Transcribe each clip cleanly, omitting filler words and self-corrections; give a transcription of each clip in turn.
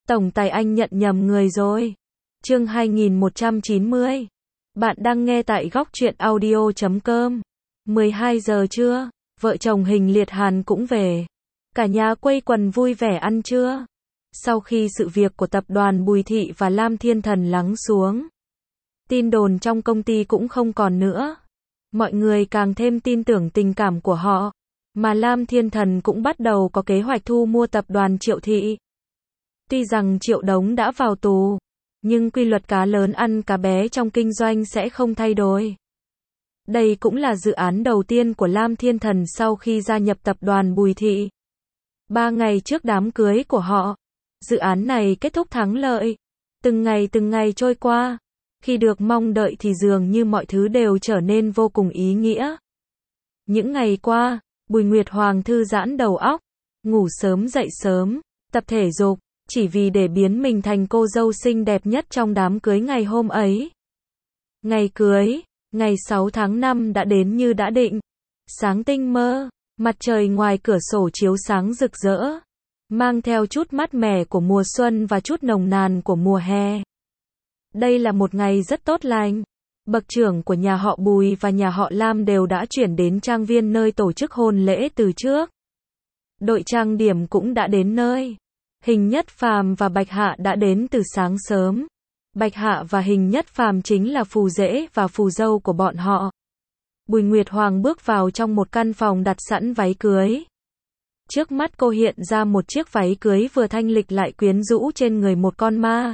Tổng tài anh nhận nhầm người rồi. Chương 2190. Bạn đang nghe tại góc truyện audio.com. 12 giờ trưa, vợ chồng Hình Liệt Hàn cũng về. Cả nhà quây quần vui vẻ ăn trưa. Sau khi sự việc của tập đoàn Bùi Thị và Lam Thiên Thần lắng xuống, tin đồn trong công ty cũng không còn nữa. Mọi người càng thêm tin tưởng tình cảm của họ, mà Lam Thiên Thần cũng bắt đầu có kế hoạch thu mua tập đoàn Triệu Thị. Tuy rằng Triệu Đống đã vào tù, nhưng quy luật cá lớn ăn cá bé trong kinh doanh sẽ không thay đổi. Đây cũng là dự án đầu tiên của Lam Thiên Thần sau khi gia nhập tập đoàn Bùi Thị. 3 ngày trước đám cưới của họ, dự án này kết thúc thắng lợi. Từng ngày trôi qua, khi được mong đợi thì dường như mọi thứ đều trở nên vô cùng ý nghĩa. Những ngày qua, Bùi Nguyệt Hoàng thư giãn đầu óc, ngủ sớm dậy sớm, tập thể dục, chỉ vì để biến mình thành cô dâu xinh đẹp nhất trong đám cưới ngày hôm ấy. Ngày cưới, ngày 6 tháng 5 đã đến như đã định. Sáng tinh mơ, mặt trời ngoài cửa sổ chiếu sáng rực rỡ, mang theo chút mát mẻ của mùa xuân và chút nồng nàn của mùa hè. Đây là một ngày rất tốt lành. Bậc trưởng của nhà họ Bùi và nhà họ Lam đều đã chuyển đến trang viên nơi tổ chức hôn lễ từ trước. Đội trang điểm cũng đã đến nơi. Hình Nhất Phàm và Bạch Hạ đã đến từ sáng sớm. Bạch Hạ và Hình Nhất Phàm chính là phù rể và phù dâu của bọn họ. Bùi Nguyệt Hoàng bước vào trong một căn phòng đặt sẵn váy cưới. Trước mắt cô hiện ra một chiếc váy cưới vừa thanh lịch lại quyến rũ trên người một con ma.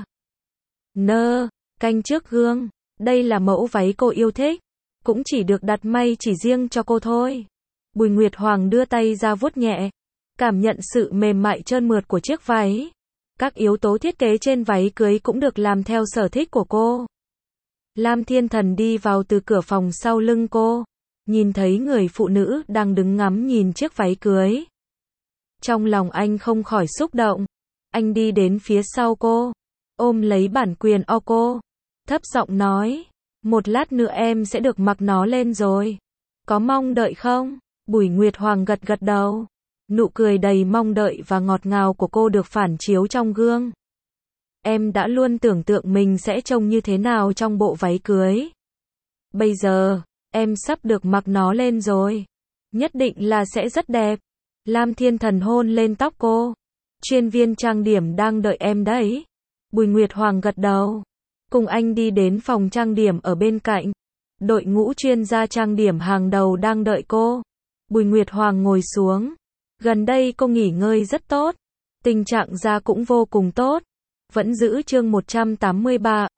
Canh trước gương. Đây là mẫu váy cô yêu thích. Cũng chỉ được đặt may chỉ riêng cho cô thôi. Bùi Nguyệt Hoàng đưa tay ra vuốt nhẹ, cảm nhận sự mềm mại trơn mượt của chiếc váy. Các yếu tố thiết kế trên váy cưới cũng được làm theo sở thích của cô. Lam Thiên Thần đi vào từ cửa phòng sau lưng cô, nhìn thấy người phụ nữ đang đứng ngắm nhìn chiếc váy cưới. Trong lòng anh không khỏi xúc động. Anh đi đến phía sau cô, ôm lấy bản quyền cô, thấp giọng nói, một lát nữa em sẽ được mặc nó lên rồi. Có mong đợi không? Bùi Nguyệt Hoàng gật gật đầu. Nụ cười đầy mong đợi và ngọt ngào của cô được phản chiếu trong gương. Em đã luôn tưởng tượng mình sẽ trông như thế nào trong bộ váy cưới. Bây giờ, em sắp được mặc nó lên rồi. Nhất định là sẽ rất đẹp. Lam Thiên Thần hôn lên tóc cô. Chuyên viên trang điểm đang đợi em đấy. Bùi Nguyệt Hoàng gật đầu. Cùng anh đi đến phòng trang điểm ở bên cạnh. Đội ngũ chuyên gia trang điểm hàng đầu đang đợi cô. Bùi Nguyệt Hoàng ngồi xuống. Gần đây cô nghỉ ngơi rất tốt. Tình trạng da cũng vô cùng tốt. Vẫn giữ chương 183,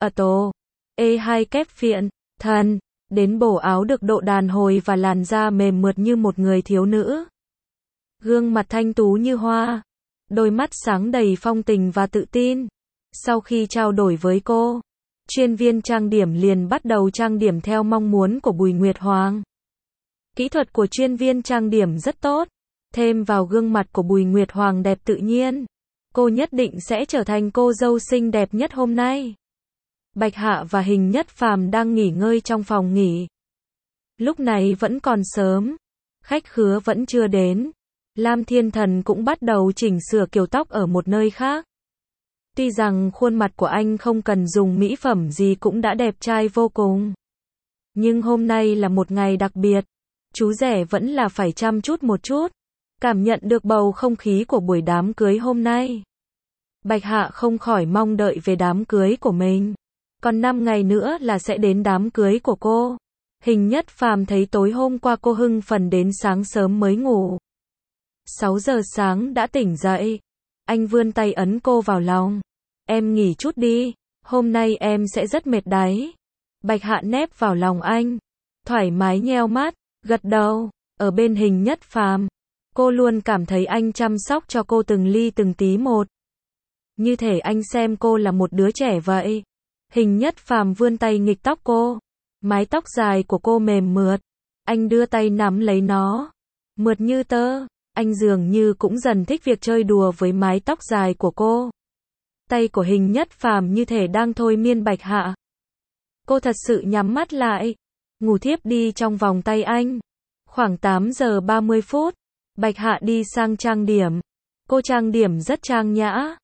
E2 kép phiện, thần. Đến bổ áo được độ đàn hồi và làn da mềm mượt như một người thiếu nữ. Gương mặt thanh tú như hoa. Đôi mắt sáng đầy phong tình và tự tin. Sau khi trao đổi với cô, chuyên viên trang điểm liền bắt đầu trang điểm theo mong muốn của Bùi Nguyệt Hoàng. Kỹ thuật của chuyên viên trang điểm rất tốt. Thêm vào gương mặt của Bùi Nguyệt Hoàng đẹp tự nhiên, cô nhất định sẽ trở thành cô dâu xinh đẹp nhất hôm nay. Bạch Hạ và Hình Nhất Phàm đang nghỉ ngơi trong phòng nghỉ. Lúc này vẫn còn sớm, khách khứa vẫn chưa đến. Lam Thiên Thần cũng bắt đầu chỉnh sửa kiểu tóc ở một nơi khác. Tuy rằng khuôn mặt của anh không cần dùng mỹ phẩm gì cũng đã đẹp trai vô cùng, nhưng hôm nay là một ngày đặc biệt. Chú rể vẫn là phải chăm chút một chút. Cảm nhận được bầu không khí của buổi đám cưới hôm nay, Bạch Hạ không khỏi mong đợi về đám cưới của mình. Còn 5 ngày nữa là sẽ đến đám cưới của cô. Hình Nhất Phàm thấy tối hôm qua cô hưng phấn đến sáng sớm mới ngủ. 6 giờ sáng đã tỉnh dậy. Anh vươn tay ấn cô vào lòng. Em nghỉ chút đi, hôm nay em sẽ rất mệt đấy. Bạch Hạ nép vào lòng anh, thoải mái nheo mắt, gật đầu. Ở bên Hình Nhất Phàm, cô luôn cảm thấy anh chăm sóc cho cô từng ly từng tí một. Như thể anh xem cô là một đứa trẻ vậy. Hình Nhất Phàm vươn tay nghịch tóc cô. Mái tóc dài của cô mềm mượt. Anh đưa tay nắm lấy nó. Mượt như tơ. Anh dường như cũng dần thích việc chơi đùa với mái tóc dài của cô. Tay của Hình Nhất Phàm như thể đang thôi miên Bạch Hạ. Cô thật sự nhắm mắt lại, ngủ thiếp đi trong vòng tay anh. Khoảng 8 giờ 30 phút, Bạch Hạ đi sang trang điểm. Cô trang điểm rất trang nhã.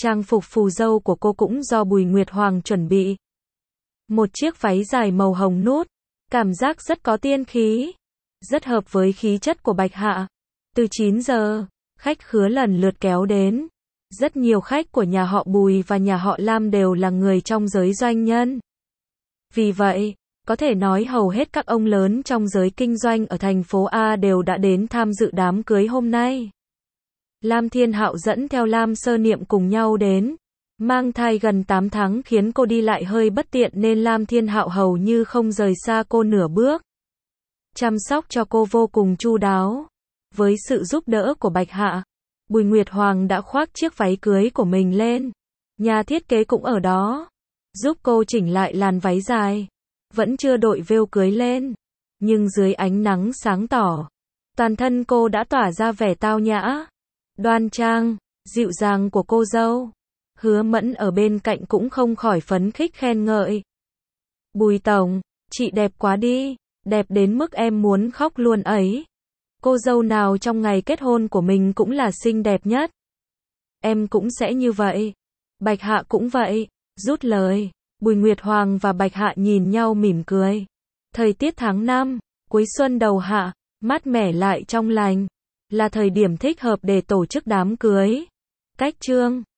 Trang phục phù dâu của cô cũng do Bùi Nguyệt Hoàng chuẩn bị. Một chiếc váy dài màu hồng nút, cảm giác rất có tiên khí, rất hợp với khí chất của Bạch Hạ. Từ 9 giờ, khách khứa lần lượt kéo đến. Rất nhiều khách của nhà họ Bùi và nhà họ Lam đều là người trong giới doanh nhân. Vì vậy, có thể nói hầu hết các ông lớn trong giới kinh doanh ở thành phố A đều đã đến tham dự đám cưới hôm nay. Lam Thiên Hạo dẫn theo Lam Sơ Niệm cùng nhau đến. Mang thai gần 8 tháng khiến cô đi lại hơi bất tiện nên Lam Thiên Hạo hầu như không rời xa cô nửa bước. Chăm sóc cho cô vô cùng chu đáo. Với sự giúp đỡ của Bạch Hạ, Bùi Nguyệt Hoàng đã khoác chiếc váy cưới của mình lên. Nhà thiết kế cũng ở đó, giúp cô chỉnh lại làn váy dài. Vẫn chưa đội vêu cưới lên, nhưng dưới ánh nắng sáng tỏ, toàn thân cô đã tỏa ra vẻ tao nhã, đoan trang, dịu dàng của cô dâu. Hứa Mẫn ở bên cạnh cũng không khỏi phấn khích khen ngợi. Bùi tổng, chị đẹp quá đi, đẹp đến mức em muốn khóc luôn ấy. Cô dâu nào trong ngày kết hôn của mình cũng là xinh đẹp nhất. Em cũng sẽ như vậy. Bạch Hạ cũng vậy. Rút lời, Bùi Nguyệt Hoàng và Bạch Hạ nhìn nhau mỉm cười. Thời tiết tháng 5, cuối xuân đầu hạ, mát mẻ lại trong lành, là thời điểm thích hợp để tổ chức đám cưới. Cách chương